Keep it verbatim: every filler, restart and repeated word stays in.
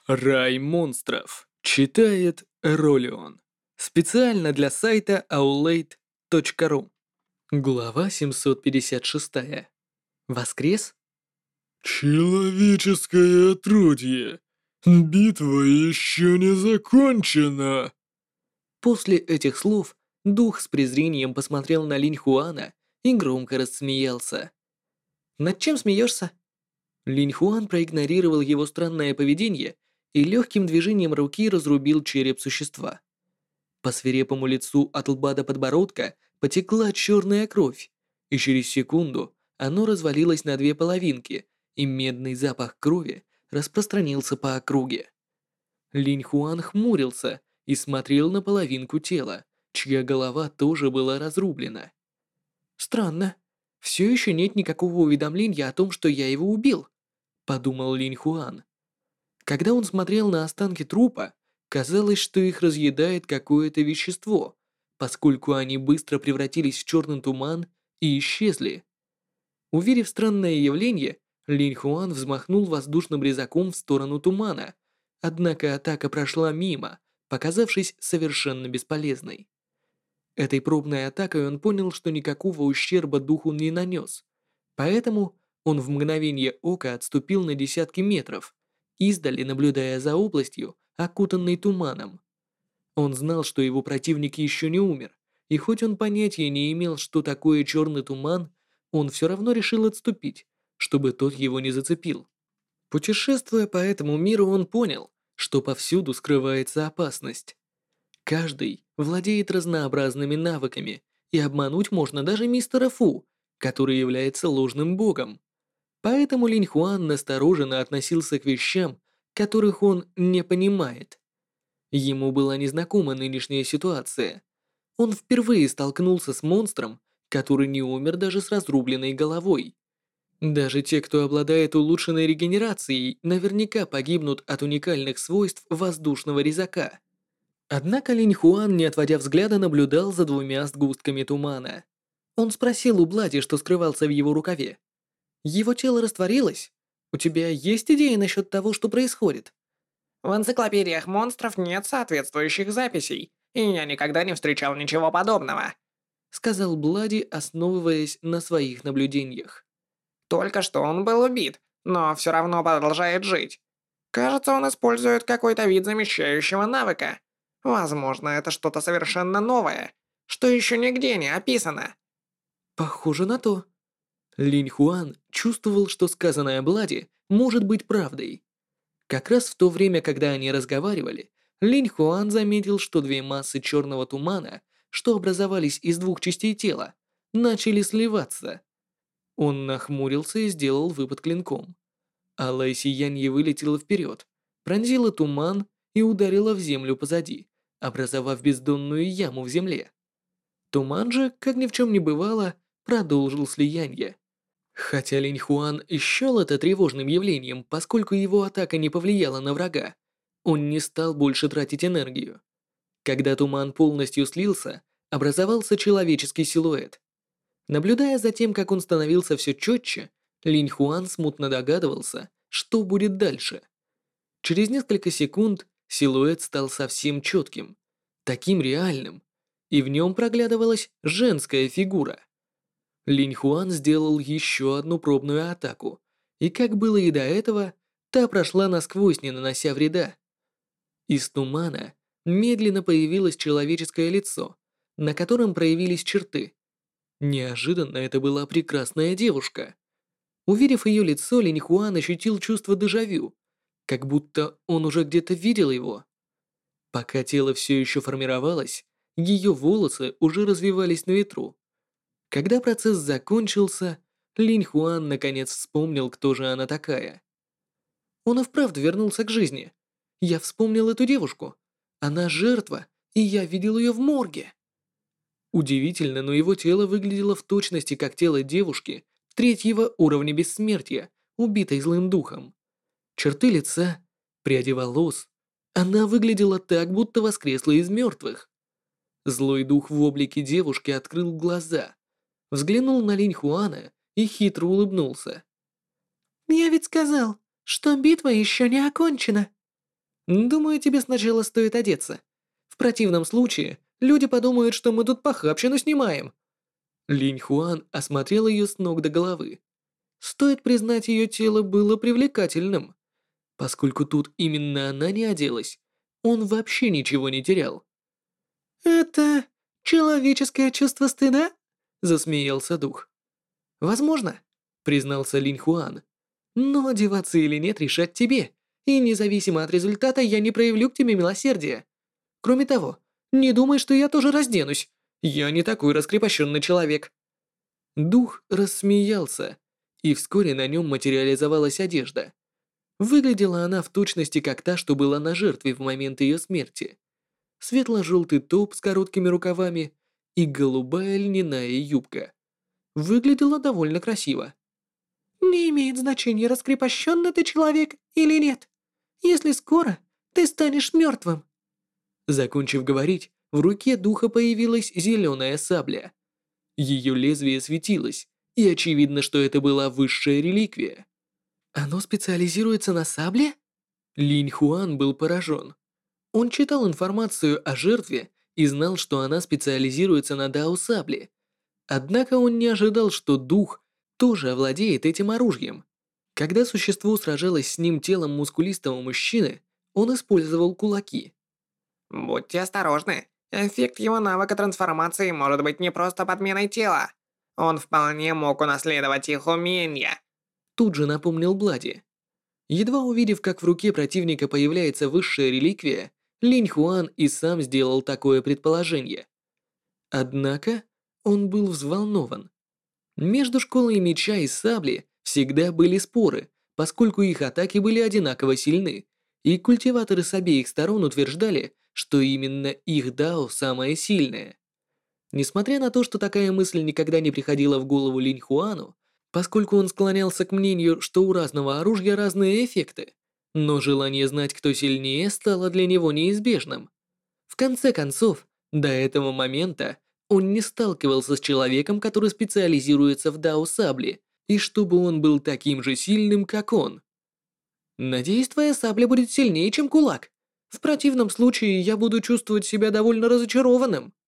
Рай монстров. Читает Ролион. Специально для сайта аулейт точка ру. Глава семьсот пятьдесят шесть. Воскрес? «Человеческое отродье! Битва еще не закончена!» После этих слов дух с презрением посмотрел на Линь Хуана и громко рассмеялся. «Над чем смеешься?» Линь Хуан проигнорировал его странное поведение и легким движением руки разрубил череп существа. По свирепому лицу от лба до подбородка потекла черная кровь, и через секунду оно развалилось на две половинки, и медный запах крови распространился по округе. Линь Хуан хмурился и смотрел на половинку тела, чья голова тоже была разрублена. «Странно, все еще нет никакого уведомления о том, что я его убил», — подумал Линь Хуан. Когда он смотрел на останки трупа, казалось, что их разъедает какое-то вещество, поскольку они быстро превратились в черный туман и исчезли. Увидев странное явление, Линь Хуан взмахнул воздушным резаком в сторону тумана, однако атака прошла мимо, показавшись совершенно бесполезной. Этой пробной атакой он понял, что никакого ущерба духу не нанес, поэтому он в мгновение ока отступил на десятки метров, издали наблюдая за областью, окутанной туманом. Он знал, что его противник еще не умер, и хоть он понятия не имел, что такое черный туман, он все равно решил отступить, чтобы тот его не зацепил. Путешествуя по этому миру, он понял, что повсюду скрывается опасность. Каждый владеет разнообразными навыками, и обмануть можно даже мистера Фу, который является ложным богом. Поэтому Линь Хуан настороженно относился к вещам, которых он не понимает. Ему была незнакома нынешняя ситуация. Он впервые столкнулся с монстром, который не умер даже с разрубленной головой. Даже те, кто обладает улучшенной регенерацией, наверняка погибнут от уникальных свойств воздушного резака. Однако Линь Хуан, не отводя взгляда, наблюдал за двумя сгустками тумана. Он спросил у Блади, что скрывался в его рукаве. «Его тело растворилось? У тебя есть идеи насчет того, что происходит?» В энциклопедиях монстров нет соответствующих записей, и я никогда не встречал ничего подобного. Сказал Блади, основываясь на своих наблюдениях. Только что он был убит, но все равно продолжает жить. Кажется, он использует какой-то вид замещающего навыка. Возможно, это что-то совершенно новое, что еще нигде не описано. Похоже на то. Линь Хуан чувствовал, что сказанное Блади может быть правдой. Как раз в то время, когда они разговаривали, Линь Хуан заметил, что две массы черного тумана, что образовались из двух частей тела, начали сливаться. Он нахмурился и сделал выпад клинком. Алое сияние вылетело вперед, пронзило туман и ударило в землю позади, образовав бездонную яму в земле. Туман же, как ни в чем не бывало, продолжил слияние. Хотя Линь Хуан и счел это тревожным явлением, поскольку его атака не повлияла на врага, он не стал больше тратить энергию. Когда туман полностью слился, образовался человеческий силуэт. Наблюдая за тем, как он становился все четче, Линь Хуан смутно догадывался, что будет дальше. Через несколько секунд силуэт стал совсем четким, таким реальным, и в нем проглядывалась женская фигура. Линь Хуан сделал еще одну пробную атаку, и как было и до этого, та прошла насквозь, не нанося вреда. Из тумана медленно появилось человеческое лицо, на котором проявились черты. Неожиданно это была прекрасная девушка. Увидев ее лицо, Линь Хуан ощутил чувство дежавю, как будто он уже где-то видел его. Пока тело все еще формировалось, ее волосы уже развивались на ветру. Когда процесс закончился, Линь Хуан наконец вспомнил, кто же она такая. Он и вправду вернулся к жизни. Я вспомнил эту девушку. Она жертва, и я видел ее в морге. Удивительно, но его тело выглядело в точности как тело девушки третьего уровня бессмертия, убитой злым духом. Черты лица, пряди волос. Она выглядела так, будто воскресла из мертвых. Злой дух в облике девушки открыл глаза, взглянул на Линь Хуана и хитро улыбнулся. «Я ведь сказал, что битва еще не окончена». Думаю, тебе сначала стоит одеться. В противном случае люди подумают, что мы тут похабщину снимаем». Линь Хуан осмотрел ее с ног до головы. Стоит признать, ее тело было привлекательным. Поскольку тут именно она не оделась, он вообще ничего не терял. «Это человеческое чувство стыда?» — засмеялся дух. «Возможно», — признался Линь Хуан. «Но одеваться или нет решать тебе, и независимо от результата я не проявлю к тебе милосердия. Кроме того, не думай, что я тоже разденусь. Я не такой раскрепощенный человек». Дух рассмеялся, и вскоре на нем материализовалась одежда. Выглядела она в точности как та, что была на жертве в момент ее смерти. Светло-желтый топ с короткими рукавами и голубая льняная юбка. Выглядела довольно красиво. «Не имеет значения, раскрепощенный ты человек или нет, если скоро ты станешь мертвым». Закончив говорить, в руке духа появилась зеленая сабля. Ее лезвие светилось, и очевидно, что это была высшая реликвия. «Оно специализируется на сабле?» Линь Хуан был поражен. Он читал информацию о жертве и знал, что она специализируется на дао сабле. Однако он не ожидал, что дух тоже овладеет этим оружием. Когда существо сражалось с ним телом мускулистого мужчины, он использовал кулаки. Будьте осторожны. Эффект его навыка трансформации может быть не просто подменой тела. Он вполне мог унаследовать их умения. Тут же напомнил Блади. Едва увидев, как в руке противника появляется высшая реликвия, Линь Хуан и сам сделал такое предположение. Однако он был взволнован. Между школой меча и сабли всегда были споры, поскольку их атаки были одинаково сильны, и культиваторы с обеих сторон утверждали, что именно их дао самое сильное. Несмотря на то, что такая мысль никогда не приходила в голову Линь Хуану, поскольку он склонялся к мнению, что у разного оружия разные эффекты, но желание знать, кто сильнее, стало для него неизбежным. В конце концов, до этого момента он не сталкивался с человеком, который специализируется в дао сабли, и чтобы он был таким же сильным, как он. «Надеюсь, твоя сабля будет сильнее, чем кулак. В противном случае я буду чувствовать себя довольно разочарованным».